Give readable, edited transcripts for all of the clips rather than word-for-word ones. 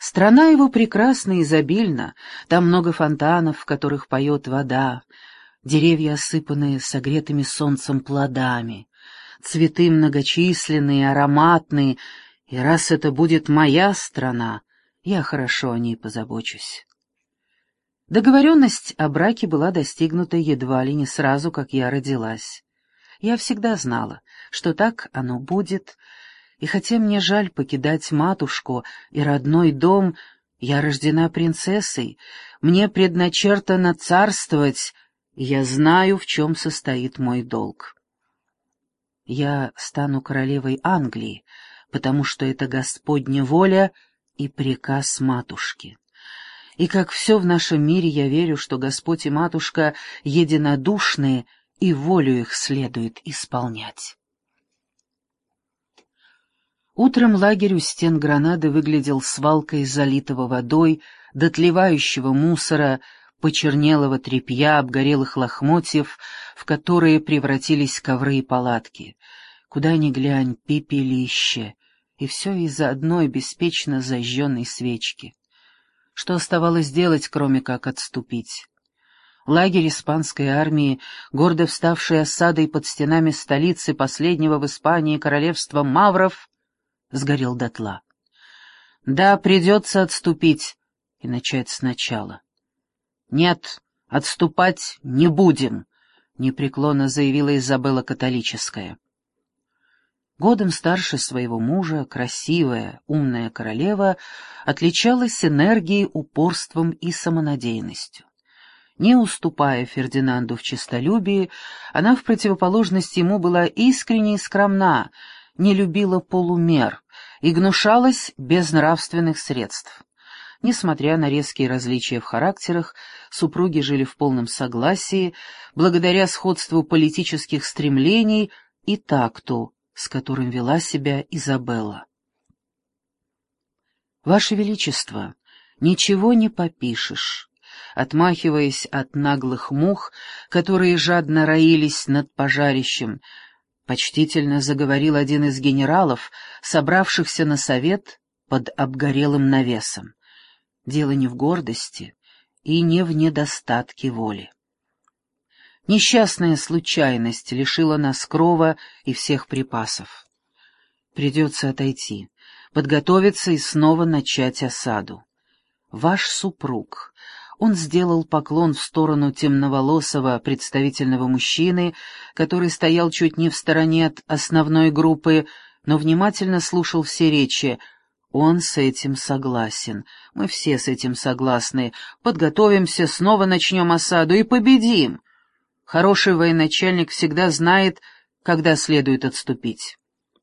Страна его прекрасна и изобильна, там много фонтанов, в которых поет вода, деревья, осыпанные согретыми солнцем плодами, цветы многочисленные, ароматные, и раз это будет моя страна, я хорошо о ней позабочусь. Договоренность о браке была достигнута едва ли не сразу, как я родилась. Я всегда знала, что так оно будет, и хотя мне жаль покидать матушку и родной дом, я рождена принцессой, мне предначертано царствовать, и я знаю, в чем состоит мой долг. Я стану королевой Англии, потому что это Господня воля и приказ матушки. И как все в нашем мире, я верю, что Господь и матушка единодушные, и волю их следует исполнять. Утром лагерь у стен Гранады выглядел свалкой залитого водой, дотлевающего мусора, почернелого тряпья, обгорелых лохмотьев, в которые превратились ковры и палатки. Куда ни глянь, пепелище, и все из-за одной беспечно зажженной свечки. Что оставалось делать, кроме как отступить? Лагерь испанской армии, гордо вставший осадой под стенами столицы последнего в Испании королевства Мавров, сгорел дотла. Да, придется отступить и начать сначала. «Нет, отступать не будем», — непреклонно заявила Изабелла Католическая. Годом старше своего мужа, красивая, умная королева отличалась энергией, упорством и самонадеянностью. Не уступая Фердинанду в честолюбии, она в противоположность ему была искренне и скромна, не любила полумер и гнушалась безнравственных средств. Несмотря на резкие различия в характерах, супруги жили в полном согласии, благодаря сходству политических стремлений и такту, с которым вела себя Изабелла. «Ваше Величество, ничего не попишешь», отмахиваясь от наглых мух, которые жадно роились над пожарищем, почтительно заговорил один из генералов, собравшихся на совет под обгорелым навесом. Дело не в гордости и не в недостатке воли. Несчастная случайность лишила нас крова и всех припасов. Придется отойти, подготовиться и снова начать осаду. Ваш супруг, он сделал поклон в сторону темноволосого представительного мужчины, который стоял чуть не в стороне от основной группы, но внимательно слушал все речи. Он с этим согласен. Мы все с этим согласны. Подготовимся, снова начнем осаду и победим. Хороший военачальник всегда знает, когда следует отступить.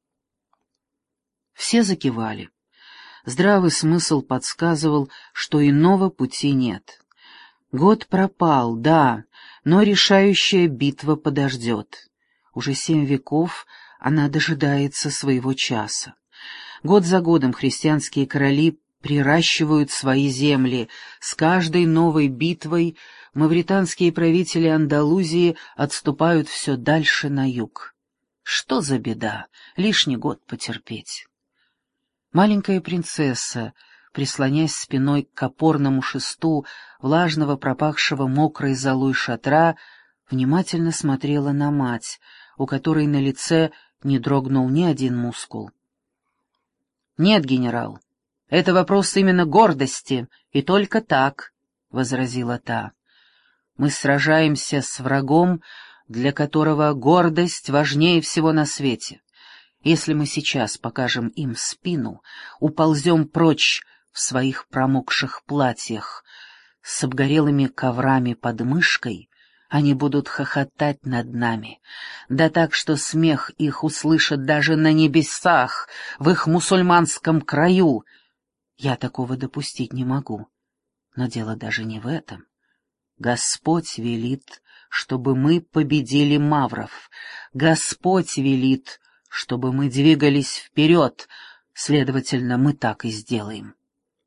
Все закивали. Здравый смысл подсказывал, что иного пути нет. Год пропал, да, но решающая битва подождет. Уже 7 веков она дожидается своего часа. Год за годом христианские короли приращивают свои земли. С каждой новой битвой мавританские правители Андалузии отступают все дальше на юг. Что за беда, лишний год потерпеть. Маленькая принцесса, прислонясь спиной к опорному шесту влажного, пропахшего мокрой золой шатра, внимательно смотрела на мать, у которой на лице не дрогнул ни один мускул. «Нет, генерал, это вопрос именно гордости, и только так», — возразила та. «Мы сражаемся с врагом, для которого гордость важнее всего на свете. Если мы сейчас покажем им спину, уползем прочь в своих промокших платьях, с обгорелыми коврами под мышкой, они будут хохотать над нами, да так, что смех их услышат даже на небесах, в их мусульманском краю. Я такого допустить не могу. Но дело даже не в этом. Господь велит, чтобы мы победили мавров. Господь велит, чтобы мы двигались вперед, следовательно, мы так и сделаем».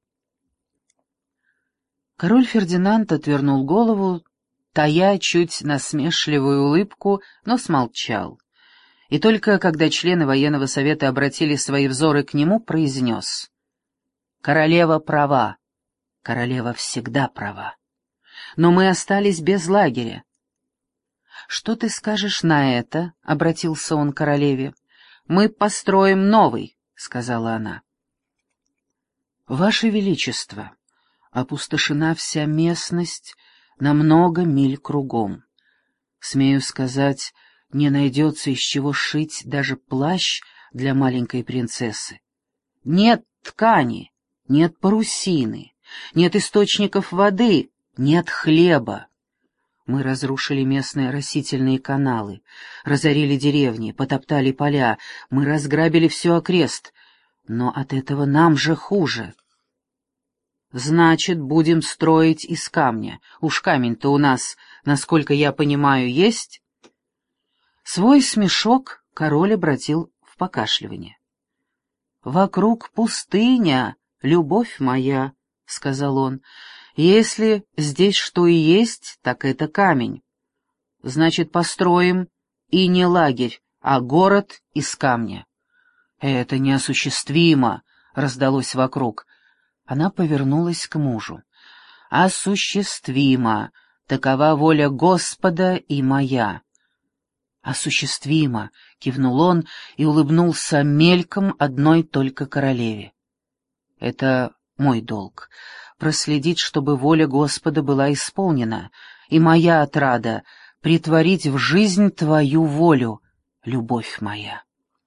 Король Фердинанд отвернул голову, тая чуть насмешливую улыбку, но смолчал. И только когда члены военного совета обратили свои взоры к нему, произнес: Королева права. Королева всегда права. Но мы остались без лагеря. «Что ты скажешь на это?» — обратился он к королеве. «Мы построим новый», — сказала она. «Ваше Величество, опустошена вся местность на много миль кругом. Смею сказать, не найдется из чего сшить даже плащ для маленькой принцессы. Нет ткани, нет парусины, нет источников воды, нет хлеба. Мы разрушили местные растительные каналы, разорили деревни, потоптали поля, мы разграбили все окрест, но от этого нам же хуже. Значит, будем строить из камня. Уж камень-то у нас, насколько я понимаю, есть?» Свой смешок король обратил в покашливание. «Вокруг пустыня, любовь моя», — сказал он. «Если здесь что и есть, так это камень. Значит, построим и не лагерь, а город из камня». «Это неосуществимо», — раздалось вокруг. Она повернулась к мужу. «Осуществимо. Такова воля Господа и моя». «Осуществимо», — кивнул он и улыбнулся мельком одной только королеве. «Это мой долг — проследить, чтобы воля Господа была исполнена, и моя отрада — претворить в жизнь твою волю, любовь моя».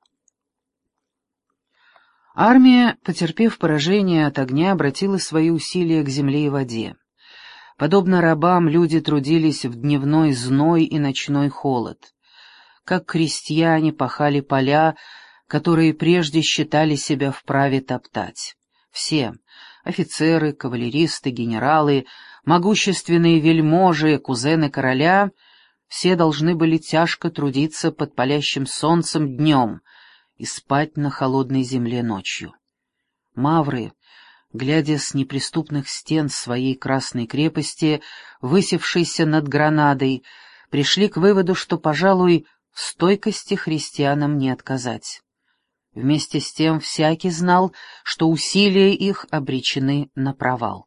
Армия, потерпев поражение от огня, обратила свои усилия к земле и воде. Подобно рабам, люди трудились в дневной зной и ночной холод. Как крестьяне пахали поля, которые прежде считали себя вправе топтать. Все — офицеры, кавалеристы, генералы, могущественные вельможи, кузены короля — все должны были тяжко трудиться под палящим солнцем днем и спать на холодной земле ночью. Мавры, глядя с неприступных стен своей красной крепости, высевшейся над Гранадой, пришли к выводу, что, пожалуй, в стойкости христианам не отказать. Вместе с тем всякий знал, что усилия их обречены на провал.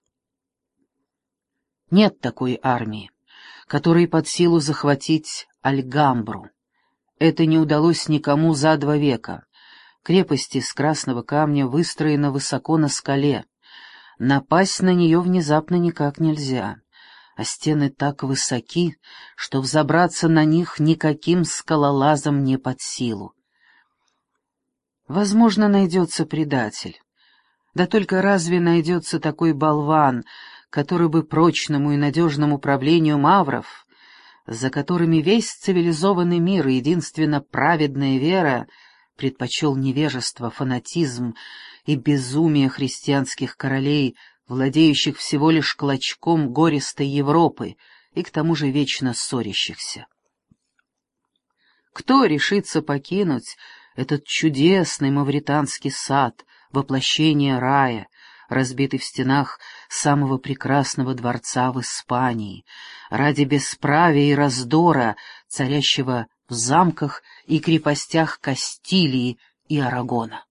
Нет такой армии, которой под силу захватить Альгамбру. Это не удалось никому за 2 века. Крепость из красного камня выстроена высоко на скале. Напасть на нее внезапно никак нельзя, а стены так высоки, что взобраться на них никаким скалолазом не под силу. Возможно, найдется предатель. Да только разве найдется такой болван, который бы прочному и надежному правлению мавров, за которыми весь цивилизованный мир и единственно праведная вера, предпочел невежество, фанатизм и безумие христианских королей, владеющих всего лишь клочком гористой Европы и к тому же вечно ссорящихся? Кто решится покинуть этот чудесный мавританский сад, воплощение рая, разбитый в стенах самого прекрасного дворца в Испании, ради бесправия и раздора, царящего в замках и крепостях Кастилии и Арагона?